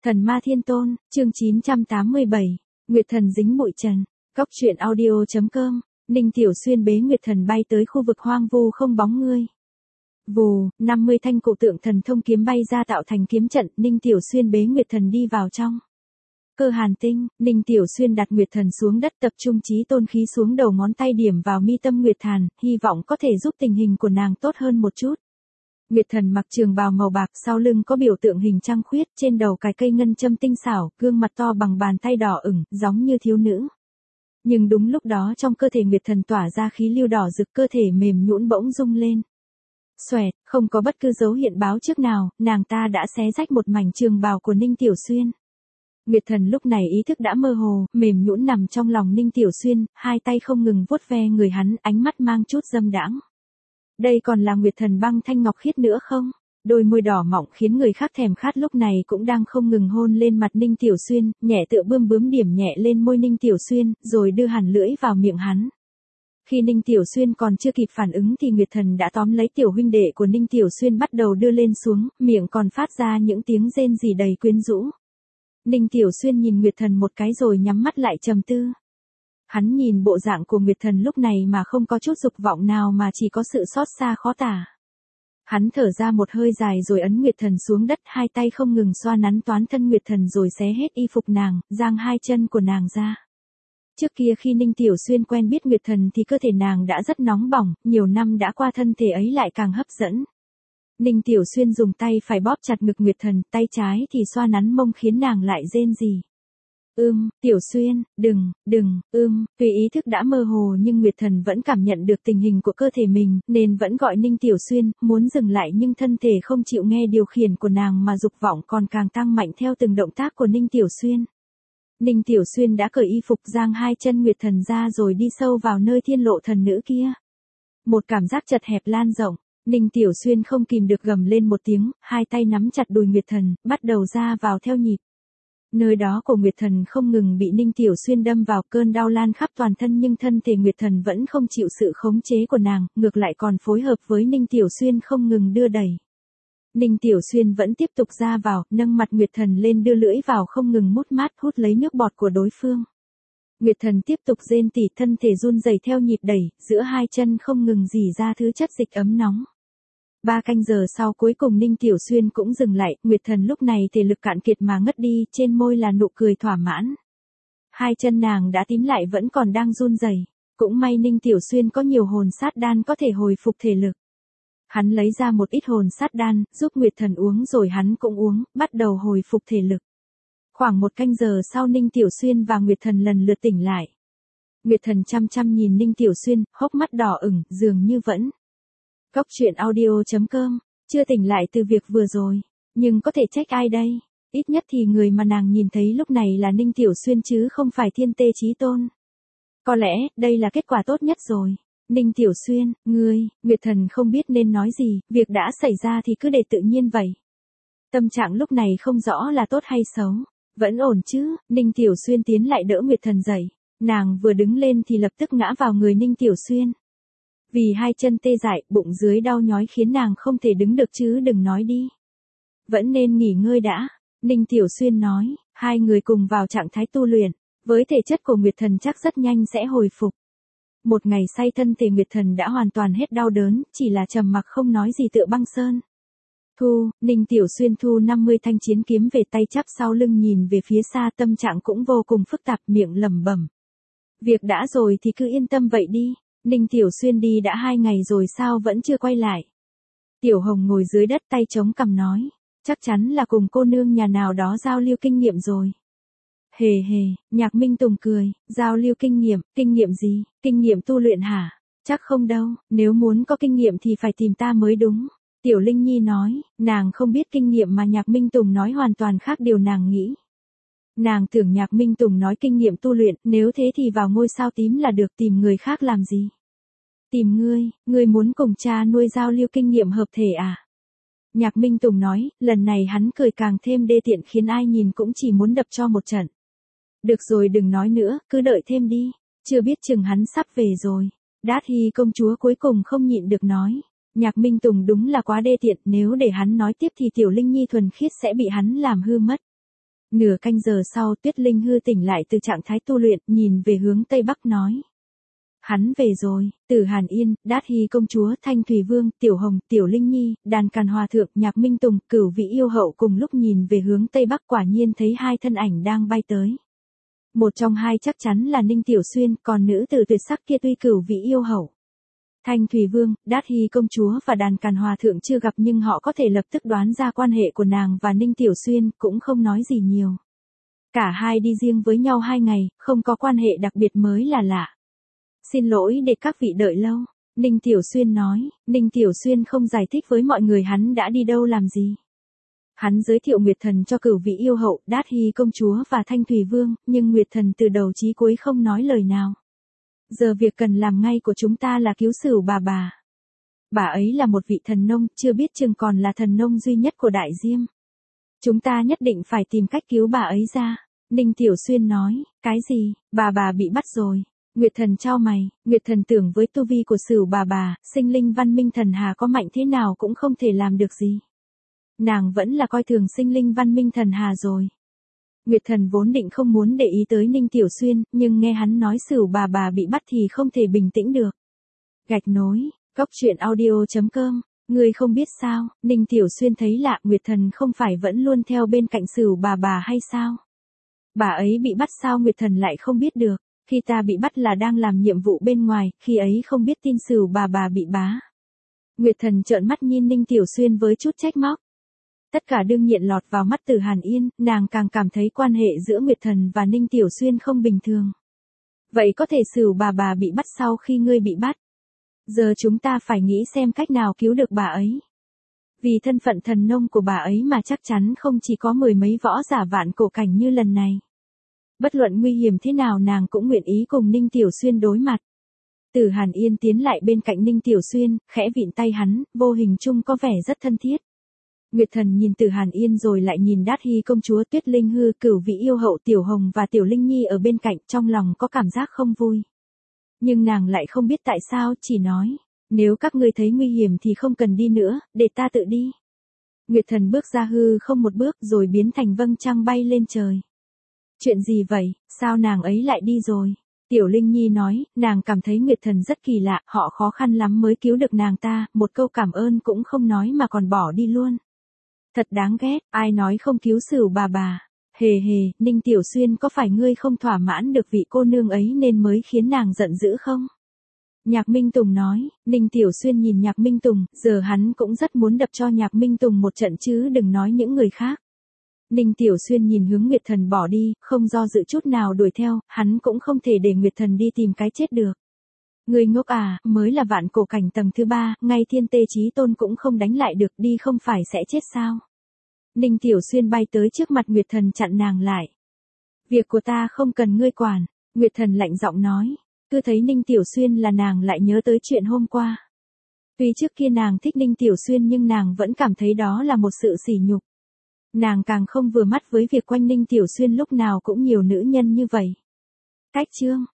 Thần ma thiên tôn, chương 987, Nguyệt thần dính bụi trần, Cóc truyện audio.com, Ninh Tiểu Xuyên bế Nguyệt thần bay tới khu vực hoang vu không bóng ngươi. Vù, 50 thanh cụ tượng thần thông kiếm bay ra tạo thành kiếm trận, Ninh Tiểu Xuyên bế Nguyệt thần đi vào trong. Cơ hàn tinh, Ninh Tiểu Xuyên đặt Nguyệt thần xuống đất, tập trung chí tôn khí xuống đầu ngón tay điểm vào mi tâm Nguyệt Hàn, hy vọng có thể giúp tình hình của nàng tốt hơn một chút. Nguyệt thần mặc trường bào màu bạc, sau lưng có biểu tượng hình trăng khuyết, trên đầu cài cây ngân châm tinh xảo, gương mặt to bằng bàn tay đỏ ửng, giống như thiếu nữ. Nhưng đúng lúc đó trong cơ thể Nguyệt thần tỏa ra khí lưu đỏ rực, cơ thể mềm nhũn bỗng rung lên. Xoẹt, không có bất cứ dấu hiện báo trước nào, nàng ta đã xé rách một mảnh trường bào của Ninh Tiểu Xuyên. Nguyệt thần lúc này ý thức đã mơ hồ, mềm nhũn nằm trong lòng Ninh Tiểu Xuyên, hai tay không ngừng vuốt ve người hắn, ánh mắt mang chút dâm đãng. Đây còn là Nguyệt thần băng thanh ngọc khiết nữa không? Đôi môi đỏ mọng khiến người khác thèm khát lúc này cũng đang không ngừng hôn lên mặt Ninh Tiểu Xuyên, nhẹ tựa bướm điểm nhẹ lên môi Ninh Tiểu Xuyên, rồi đưa hẳn lưỡi vào miệng hắn. Khi Ninh Tiểu Xuyên còn chưa kịp phản ứng thì Nguyệt thần đã tóm lấy tiểu huynh đệ của Ninh Tiểu Xuyên bắt đầu đưa lên xuống, miệng còn phát ra những tiếng rên rỉ đầy quyến rũ. Ninh Tiểu Xuyên nhìn Nguyệt thần một cái rồi nhắm mắt lại trầm tư. Hắn nhìn bộ dạng của Nguyệt thần lúc này mà không có chút dục vọng nào mà chỉ có sự xót xa khó tả. Hắn thở ra một hơi dài rồi ấn Nguyệt thần xuống đất, hai tay không ngừng xoa nắn toán thân Nguyệt thần rồi xé hết y phục nàng, giang hai chân của nàng ra. Trước kia khi Ninh Tiểu Xuyên quen biết Nguyệt thần thì cơ thể nàng đã rất nóng bỏng, nhiều năm đã qua thân thể ấy lại càng hấp dẫn. Ninh Tiểu Xuyên dùng tay phải bóp chặt ngực Nguyệt thần, tay trái thì xoa nắn mông khiến nàng lại rên rỉ. Tiểu Xuyên, đừng, tuy ý thức đã mơ hồ nhưng Nguyệt thần vẫn cảm nhận được tình hình của cơ thể mình, nên vẫn gọi Ninh Tiểu Xuyên, muốn dừng lại nhưng thân thể không chịu nghe điều khiển của nàng mà dục vọng còn càng tăng mạnh theo từng động tác của Ninh Tiểu Xuyên. Ninh Tiểu Xuyên đã cởi y phục, giang hai chân Nguyệt thần ra rồi đi sâu vào nơi thiên lộ thần nữ kia. Một cảm giác chật hẹp lan rộng, Ninh Tiểu Xuyên không kìm được gầm lên một tiếng, hai tay nắm chặt đùi Nguyệt thần, bắt đầu ra vào theo nhịp. Nơi đó của Nguyệt thần không ngừng bị Ninh Tiểu Xuyên đâm vào, cơn đau lan khắp toàn thân nhưng thân thể Nguyệt thần vẫn không chịu sự khống chế của nàng, ngược lại còn phối hợp với Ninh Tiểu Xuyên không ngừng đưa đẩy. Ninh Tiểu Xuyên vẫn tiếp tục ra vào, nâng mặt Nguyệt thần lên đưa lưỡi vào không ngừng mút mát hút lấy nước bọt của đối phương. Nguyệt thần tiếp tục rên tỉ, thân thể run rẩy theo nhịp đẩy, giữa hai chân không ngừng rỉ ra thứ chất dịch ấm nóng. 3 canh giờ sau cuối cùng Ninh Tiểu Xuyên cũng dừng lại, Nguyệt thần lúc này thể lực cạn kiệt mà ngất đi, trên môi là nụ cười thỏa mãn. Hai chân nàng đã tím lại vẫn còn đang run rẩy. Cũng may Ninh Tiểu Xuyên có nhiều hồn sát đan có thể hồi phục thể lực. Hắn lấy ra một ít hồn sát đan, giúp Nguyệt thần uống rồi hắn cũng uống, bắt đầu hồi phục thể lực. Khoảng 1 canh giờ sau Ninh Tiểu Xuyên và Nguyệt thần lần lượt tỉnh lại. Nguyệt thần chăm chăm nhìn Ninh Tiểu Xuyên, hốc mắt đỏ ửng, dường như vẫn. Cóc truyện audio.com, chưa tỉnh lại từ việc vừa rồi, nhưng có thể trách ai đây? Ít nhất thì người mà nàng nhìn thấy lúc này là Ninh Tiểu Xuyên chứ không phải Thiên Tê Chí Tôn. Có lẽ, đây là kết quả tốt nhất rồi. Ninh Tiểu Xuyên, Nguyệt thần không biết nên nói gì, việc đã xảy ra thì cứ để tự nhiên vậy. Tâm trạng lúc này không rõ là tốt hay xấu. Vẫn ổn chứ? Ninh Tiểu Xuyên tiến lại đỡ Nguyệt thần dậy. Nàng vừa đứng lên thì lập tức ngã vào người Ninh Tiểu Xuyên. Vì hai chân tê dại, bụng dưới đau nhói khiến nàng không thể đứng được chứ đừng nói đi. Vẫn nên nghỉ ngơi đã, Ninh Tiểu Xuyên nói, hai người cùng vào trạng thái tu luyện, với thể chất của Nguyệt thần chắc rất nhanh sẽ hồi phục. Một ngày say thân thể Nguyệt thần đã hoàn toàn hết đau đớn, chỉ là trầm mặc không nói gì tựa băng sơn. Ninh Tiểu Xuyên thu 50 thanh chiến kiếm về tay chắp sau lưng nhìn về phía xa, tâm trạng cũng vô cùng phức tạp, miệng lẩm bẩm. Việc đã rồi thì cứ yên tâm vậy đi. Ninh Tiểu Xuyên đi đã 2 ngày rồi sao vẫn chưa quay lại. Tiểu Hồng ngồi dưới đất tay chống cằm nói, chắc chắn là cùng cô nương nhà nào đó giao lưu kinh nghiệm rồi. Hề, Nhạc Minh Tùng cười, giao lưu kinh nghiệm gì, kinh nghiệm tu luyện hả? Chắc không đâu, nếu muốn có kinh nghiệm thì phải tìm ta mới đúng. Tiểu Linh Nhi nói, nàng không biết kinh nghiệm mà Nhạc Minh Tùng nói hoàn toàn khác điều nàng nghĩ. Nàng tưởng Nhạc Minh Tùng nói kinh nghiệm tu luyện, nếu thế thì vào ngôi sao tím là được, tìm người khác làm gì? Tìm ngươi muốn cùng cha nuôi giao lưu kinh nghiệm hợp thể à? Nhạc Minh Tùng nói, lần này hắn cười càng thêm đê tiện khiến ai nhìn cũng chỉ muốn đập cho một trận. Được rồi đừng nói nữa, cứ đợi thêm đi, chưa biết chừng hắn sắp về rồi. Đát Hy công chúa cuối cùng không nhịn được nói. Nhạc Minh Tùng đúng là quá đê tiện, nếu để hắn nói tiếp thì Tiểu Linh Nhi thuần khiết sẽ bị hắn làm hư mất. Nửa canh giờ sau Tuyết Linh Hư tỉnh lại từ trạng thái tu luyện, nhìn về hướng Tây Bắc nói. Hắn về rồi, Tử Hàn Yên, Đát Hy công chúa, Thanh Thủy Vương, Tiểu Hồng, Tiểu Linh Nhi, Đàn Càn Hòa Thượng, Nhạc Minh Tùng, Cửu Vị Yêu Hậu cùng lúc nhìn về hướng Tây Bắc, quả nhiên thấy hai thân ảnh đang bay tới. Một trong hai chắc chắn là Ninh Tiểu Xuyên, còn nữ tử tuyệt sắc kia tuy Cửu Vị Yêu Hậu, Thanh Thủy Vương, Đát Hy công chúa và Đàn Càn Hòa Thượng chưa gặp nhưng họ có thể lập tức đoán ra quan hệ của nàng và Ninh Tiểu Xuyên, cũng không nói gì nhiều. Cả hai đi riêng với nhau 2 ngày, không có quan hệ đặc biệt mới là lạ. Xin lỗi để các vị đợi lâu, Ninh Tiểu Xuyên nói. Ninh Tiểu Xuyên không giải thích với mọi người hắn đã đi đâu làm gì. Hắn giới thiệu Nguyệt Thần cho Cửu Vị Yêu Hậu, Đát Hy công chúa và Thanh Thủy Vương, nhưng Nguyệt Thần từ đầu chí cuối không nói lời nào. Giờ việc cần làm ngay của chúng ta là cứu Sửu bà. Bà ấy là một vị thần nông, chưa biết chừng còn là thần nông duy nhất của Đại Diêm. Chúng ta nhất định phải tìm cách cứu bà ấy ra. Ninh Tiểu Xuyên nói, cái gì, bà bị bắt rồi. Nguyệt Thần chau mày, Nguyệt Thần tưởng với tu vi của Sửu bà, sinh linh văn minh thần hà có mạnh thế nào cũng không thể làm được gì. Nàng vẫn là coi thường sinh linh văn minh thần hà rồi. Nguyệt Thần vốn định không muốn để ý tới Ninh Tiểu Xuyên, nhưng nghe hắn nói Sửu bà bị bắt thì không thể bình tĩnh được. Gạch nối, goctruyện.audio.com, người không biết sao, Ninh Tiểu Xuyên thấy lạ, Nguyệt Thần không phải vẫn luôn theo bên cạnh Sửu bà hay sao? Bà ấy bị bắt sao Nguyệt Thần lại không biết được, khi ta bị bắt là đang làm nhiệm vụ bên ngoài, khi ấy không biết tin Sửu bà bị bá. Nguyệt Thần trợn mắt nhìn Ninh Tiểu Xuyên với chút trách móc. Tất cả đương nhiên lọt vào mắt Tử Hàn Yên, nàng càng cảm thấy quan hệ giữa Nguyệt Thần và Ninh Tiểu Xuyên không bình thường. Vậy có thể Sửu bà bị bắt sau khi ngươi bị bắt. Giờ chúng ta phải nghĩ xem cách nào cứu được bà ấy. Vì thân phận thần nông của bà ấy mà chắc chắn không chỉ có 10 mấy võ giả vạn cổ cảnh như lần này. Bất luận nguy hiểm thế nào nàng cũng nguyện ý cùng Ninh Tiểu Xuyên đối mặt. Tử Hàn Yên tiến lại bên cạnh Ninh Tiểu Xuyên, khẽ vịn tay hắn, vô hình chung có vẻ rất thân thiết. Nguyệt Thần nhìn Tử Hàn Yên rồi lại nhìn Đát Hy công chúa, Tuyết Linh Hư, Cửu Vị Yêu Hậu, Tiểu Hồng và Tiểu Linh Nhi ở bên cạnh, trong lòng có cảm giác không vui. Nhưng nàng lại không biết tại sao, chỉ nói, nếu các ngươi thấy nguy hiểm thì không cần đi nữa, để ta tự đi. Nguyệt Thần bước ra hư không một bước rồi biến thành vâng trăng bay lên trời. Chuyện gì vậy, sao nàng ấy lại đi rồi? Tiểu Linh Nhi nói, nàng cảm thấy Nguyệt Thần rất kỳ lạ, họ khó khăn lắm mới cứu được nàng ta, một câu cảm ơn cũng không nói mà còn bỏ đi luôn. Thật đáng ghét, ai nói không cứu Sửu bà. Hề, Ninh Tiểu Xuyên có phải ngươi không thỏa mãn được vị cô nương ấy nên mới khiến nàng giận dữ không? Nhạc Minh Tùng nói, Ninh Tiểu Xuyên nhìn Nhạc Minh Tùng, giờ hắn cũng rất muốn đập cho Nhạc Minh Tùng một trận chứ đừng nói những người khác. Ninh Tiểu Xuyên nhìn hướng Nguyệt Thần bỏ đi, không do dự chút nào đuổi theo, hắn cũng không thể để Nguyệt Thần đi tìm cái chết được. Người ngốc à, mới là vạn cổ cảnh tầng thứ 3, ngay Thiên Tê Chí Tôn cũng không đánh lại được, đi không phải sẽ chết sao? Ninh Tiểu Xuyên bay tới trước mặt Nguyệt Thần chặn nàng lại. Việc của ta không cần ngươi quản, Nguyệt Thần lạnh giọng nói. Cứ thấy Ninh Tiểu Xuyên là nàng lại nhớ tới chuyện hôm qua. Tuy trước kia nàng thích Ninh Tiểu Xuyên nhưng nàng vẫn cảm thấy đó là một sự sỉ nhục. Nàng càng không vừa mắt với việc quanh Ninh Tiểu Xuyên lúc nào cũng nhiều nữ nhân như vậy. Cách chương